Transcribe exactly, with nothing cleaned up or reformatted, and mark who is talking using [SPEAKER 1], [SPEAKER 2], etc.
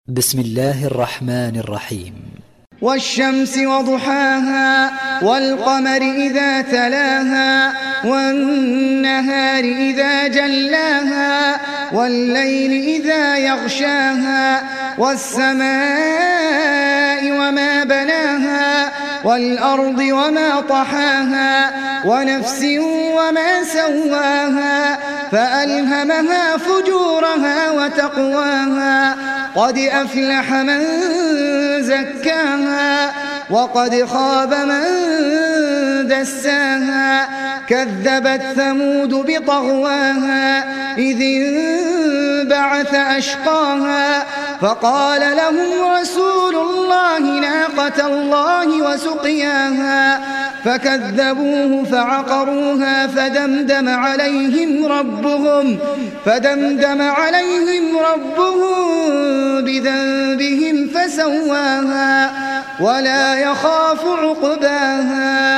[SPEAKER 1] بسم الله الرحمن الرحيم.
[SPEAKER 2] والشمس وضحاها والقمر إذا تلاها والنهار إذا جلاها والليل إذا يغشاها والسماء وما بناها والأرض وما طحاها ونفس وما سواها فألهمها فجورها وتقواها قد أفلح من زكاها وقد خاب من دساها كذبت ثمود بطغواها إذ انبعث أشقاها فقال لهم رسول الله ناقة الله وسقياها فكذبوه فعقروها فدمدم عليهم ربهم فدمدم عليهم ربهم بذنبهم فسواها ولا يخاف عقباها.